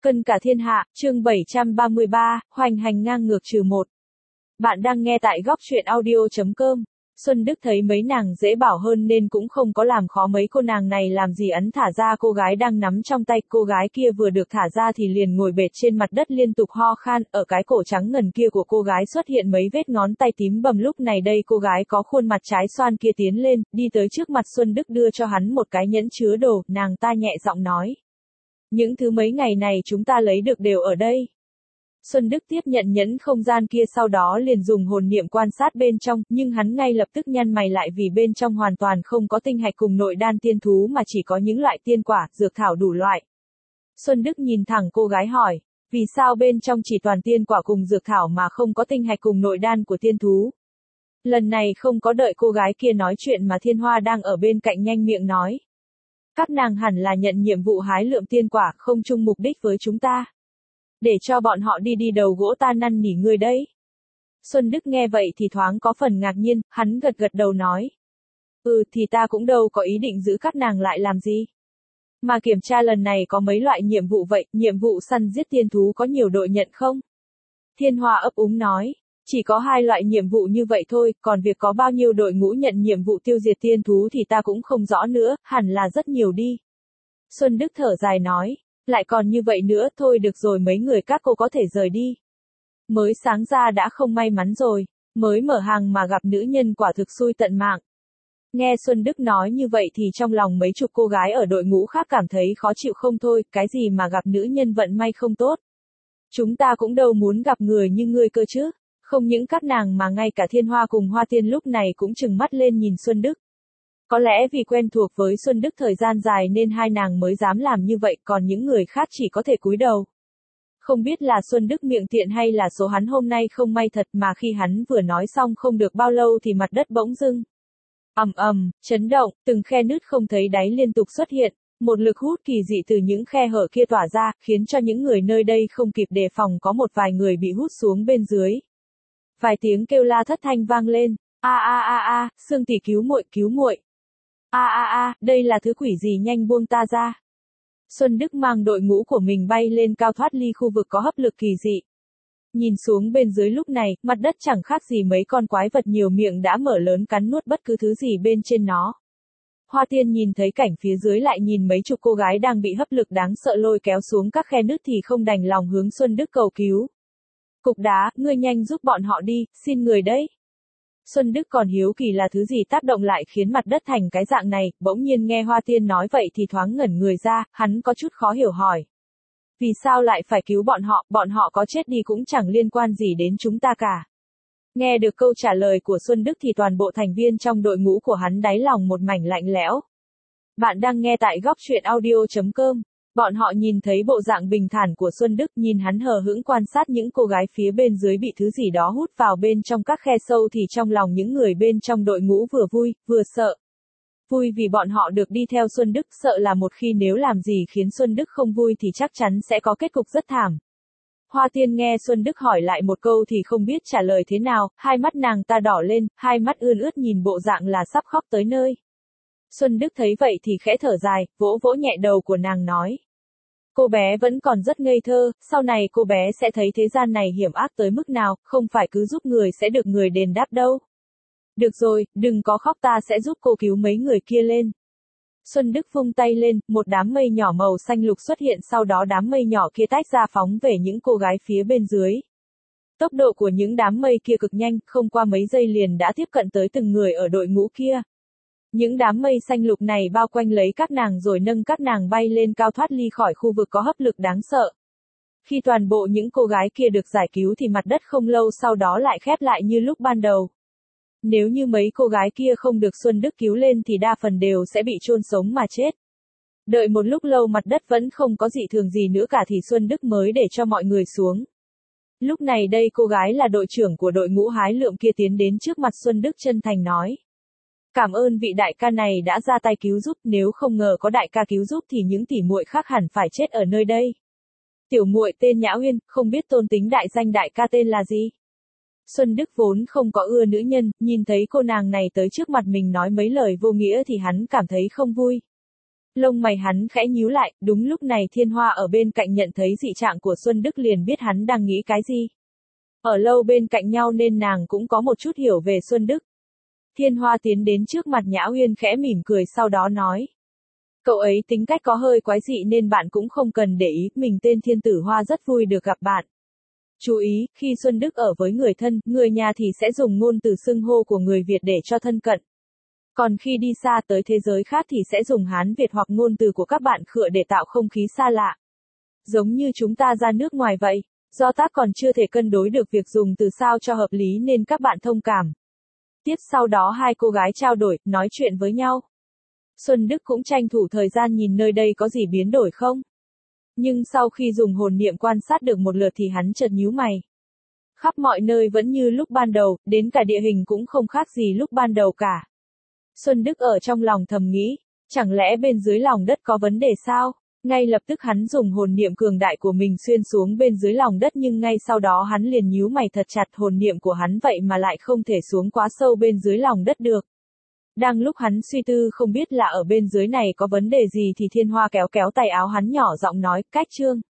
Cân cả thiên hạ, chương 733, hoành hành ngang ngược trừ một. Bạn đang nghe tại góc truyện audio.com. Xuân Đức thấy mấy nàng dễ bảo hơn nên cũng không có làm khó mấy cô nàng này làm gì, ấn thả ra cô gái đang nắm trong tay. Cô gái kia vừa được thả ra thì liền ngồi bệt trên mặt đất liên tục ho khan, ở cái cổ trắng ngần kia của cô gái xuất hiện mấy vết ngón tay tím bầm. Lúc này đây cô gái có khuôn mặt trái xoan kia tiến lên, đi tới trước mặt Xuân Đức đưa cho hắn một cái nhẫn chứa đồ, nàng ta nhẹ giọng nói. Những thứ mấy ngày này chúng ta lấy được đều ở đây. Xuân Đức tiếp nhận nhẫn không gian kia, sau đó liền dùng hồn niệm quan sát bên trong, nhưng hắn ngay lập tức nhăn mày lại vì bên trong hoàn toàn không có tinh hạch cùng nội đan tiên thú mà chỉ có những loại tiên quả, dược thảo đủ loại. Xuân Đức nhìn thẳng cô gái hỏi, vì sao bên trong chỉ toàn tiên quả cùng dược thảo mà không có tinh hạch cùng nội đan của tiên thú? Lần này không có đợi cô gái kia nói chuyện mà Thiên Hoa đang ở bên cạnh nhanh miệng nói. Các nàng hẳn là nhận nhiệm vụ hái lượm tiên quả, không chung mục đích với chúng ta. Để cho bọn họ đi đầu gỗ, ta năn nỉ người đấy. Xuân Đức nghe vậy thì thoáng có phần ngạc nhiên, hắn gật gật đầu nói. Thì ta cũng đâu có ý định giữ các nàng lại làm gì. Mà kiểm tra lần này có mấy loại nhiệm vụ vậy, nhiệm vụ săn giết tiên thú có nhiều đội nhận không? Thiên Hoa ấp úng nói. Chỉ có 2 loại nhiệm vụ như vậy thôi, còn việc có bao nhiêu đội ngũ nhận nhiệm vụ tiêu diệt tiên thú thì ta cũng không rõ nữa, hẳn là rất nhiều đi. Xuân Đức thở dài nói, lại còn như vậy nữa, thôi được rồi, mấy người các cô có thể rời đi. Mới sáng ra đã không may mắn rồi, mới mở hàng mà gặp nữ nhân quả thực xui tận mạng. Nghe Xuân Đức nói như vậy thì trong lòng mấy chục cô gái ở đội ngũ khác cảm thấy khó chịu không thôi, cái gì mà gặp nữ nhân vận may không tốt. Chúng ta cũng đâu muốn gặp người như ngươi cơ chứ. Không những các nàng mà ngay cả Thiên Hoa cùng Hoa Tiên lúc này cũng trừng mắt lên nhìn Xuân Đức. Có lẽ vì quen thuộc với Xuân Đức thời gian dài nên hai nàng mới dám làm như vậy, còn những người khác chỉ có thể cúi đầu. Không biết là Xuân Đức miệng tiện hay là số hắn hôm nay không may thật, mà khi hắn vừa nói xong không được bao lâu thì mặt đất bỗng dưng ầm ầm, chấn động, từng khe nứt không thấy đáy liên tục xuất hiện. Một lực hút kỳ dị từ những khe hở kia tỏa ra, khiến cho những người nơi đây không kịp đề phòng, có một vài người bị hút xuống bên dưới. Vài tiếng kêu la thất thanh vang lên. Sương tỷ cứu muội, cứu muội. Đây là thứ quỷ gì, nhanh buông ta ra. Xuân Đức mang đội ngũ của mình bay lên cao, thoát ly khu vực có hấp lực kỳ dị. Nhìn xuống bên dưới lúc này, mặt đất chẳng khác gì mấy con quái vật nhiều miệng đã mở lớn cắn nuốt bất cứ thứ gì bên trên nó. Hoa Tiên nhìn thấy cảnh phía dưới, lại nhìn mấy chục cô gái đang bị hấp lực đáng sợ lôi kéo xuống các khe nứt thì không đành lòng hướng Xuân Đức cầu cứu. Cục đá, ngươi nhanh giúp bọn họ đi, xin người đấy. Xuân Đức còn hiếu kỳ là thứ gì tác động lại khiến mặt đất thành cái dạng này, bỗng nhiên nghe Hoa Tiên nói vậy thì thoáng ngẩn người ra, hắn có chút khó hiểu hỏi. Vì sao lại phải cứu bọn họ có chết đi cũng chẳng liên quan gì đến chúng ta cả. Nghe được câu trả lời của Xuân Đức thì toàn bộ thành viên trong đội ngũ của hắn đáy lòng một mảnh lạnh lẽo. Bạn đang nghe tại góc truyện audio.com. Bọn họ nhìn thấy bộ dạng bình thản của Xuân Đức, nhìn hắn hờ hững quan sát những cô gái phía bên dưới bị thứ gì đó hút vào bên trong các khe sâu thì trong lòng những người bên trong đội ngũ vừa vui, vừa sợ. Vui vì bọn họ được đi theo Xuân Đức, sợ là một khi nếu làm gì khiến Xuân Đức không vui thì chắc chắn sẽ có kết cục rất thảm. Hoa Tiên nghe Xuân Đức hỏi lại một câu thì không biết trả lời thế nào, hai mắt nàng ta đỏ lên, hai mắt ươn ướt nhìn bộ dạng là sắp khóc tới nơi. Xuân Đức thấy vậy thì khẽ thở dài, vỗ vỗ nhẹ đầu của nàng nói. Cô bé vẫn còn rất ngây thơ, sau này cô bé sẽ thấy thế gian này hiểm ác tới mức nào, không phải cứ giúp người sẽ được người đền đáp đâu. Được rồi, đừng có khóc, ta sẽ giúp cô cứu mấy người kia lên. Xuân Đức vung tay lên, một đám mây nhỏ màu xanh lục xuất hiện, sau đó đám mây nhỏ kia tách ra phóng về những cô gái phía bên dưới. Tốc độ của những đám mây kia cực nhanh, không qua mấy giây liền đã tiếp cận tới từng người ở đội ngũ kia. Những đám mây xanh lục này bao quanh lấy các nàng rồi nâng các nàng bay lên cao, thoát ly khỏi khu vực có hấp lực đáng sợ. Khi toàn bộ những cô gái kia được giải cứu thì mặt đất không lâu sau đó lại khép lại như lúc ban đầu. Nếu như mấy cô gái kia không được Xuân Đức cứu lên thì đa phần đều sẽ bị chôn sống mà chết. Đợi một lúc lâu mặt đất vẫn không có dị thường gì nữa cả thì Xuân Đức mới để cho mọi người xuống. Lúc này đây cô gái là đội trưởng của đội ngũ hái lượm kia tiến đến trước mặt Xuân Đức chân thành nói. Cảm ơn vị đại ca này đã ra tay cứu giúp, nếu không ngờ có đại ca cứu giúp thì những tỷ muội khác hẳn phải chết ở nơi đây. Tiểu muội tên Nhã Uyên, không biết tôn tính đại danh đại ca tên là gì? Xuân Đức vốn không có ưa nữ nhân, nhìn thấy cô nàng này tới trước mặt mình nói mấy lời vô nghĩa thì hắn cảm thấy không vui. Lông mày hắn khẽ nhíu lại, đúng lúc này Thiên Hoa ở bên cạnh nhận thấy dị trạng của Xuân Đức liền biết hắn đang nghĩ cái gì. Ở lâu bên cạnh nhau nên nàng cũng có một chút hiểu về Xuân Đức. Thiên Hoa tiến đến trước mặt Nhã Uyên khẽ mỉm cười sau đó nói. Cậu ấy tính cách có hơi quái dị nên bạn cũng không cần để ý, mình tên Thiên Tử Hoa rất vui được gặp bạn. Chú ý, khi Xuân Đức ở với người thân, người nhà thì sẽ dùng ngôn từ xưng hô của người Việt để cho thân cận. Còn khi đi xa tới thế giới khác thì sẽ dùng Hán Việt hoặc ngôn từ của các bạn khựa để tạo không khí xa lạ. Giống như chúng ta ra nước ngoài vậy. Do tác còn chưa thể cân đối được việc dùng từ sao cho hợp lý nên các bạn thông cảm. Tiếp sau đó hai cô gái trao đổi, nói chuyện với nhau. Xuân Đức cũng tranh thủ thời gian nhìn nơi đây có gì biến đổi không. Nhưng sau khi dùng hồn niệm quan sát được một lượt thì hắn chợt nhíu mày. Khắp mọi nơi vẫn như lúc ban đầu, đến cả địa hình cũng không khác gì lúc ban đầu cả. Xuân Đức ở trong lòng thầm nghĩ, chẳng lẽ bên dưới lòng đất có vấn đề sao? Ngay lập tức hắn dùng hồn niệm cường đại của mình xuyên xuống bên dưới lòng đất nhưng ngay sau đó hắn liền nhíu mày thật chặt, hồn niệm của hắn vậy mà lại không thể xuống quá sâu bên dưới lòng đất được. Đang lúc hắn suy tư không biết là ở bên dưới này có vấn đề gì thì Thiên Hoa kéo kéo tay áo hắn nhỏ giọng nói, cách Trương.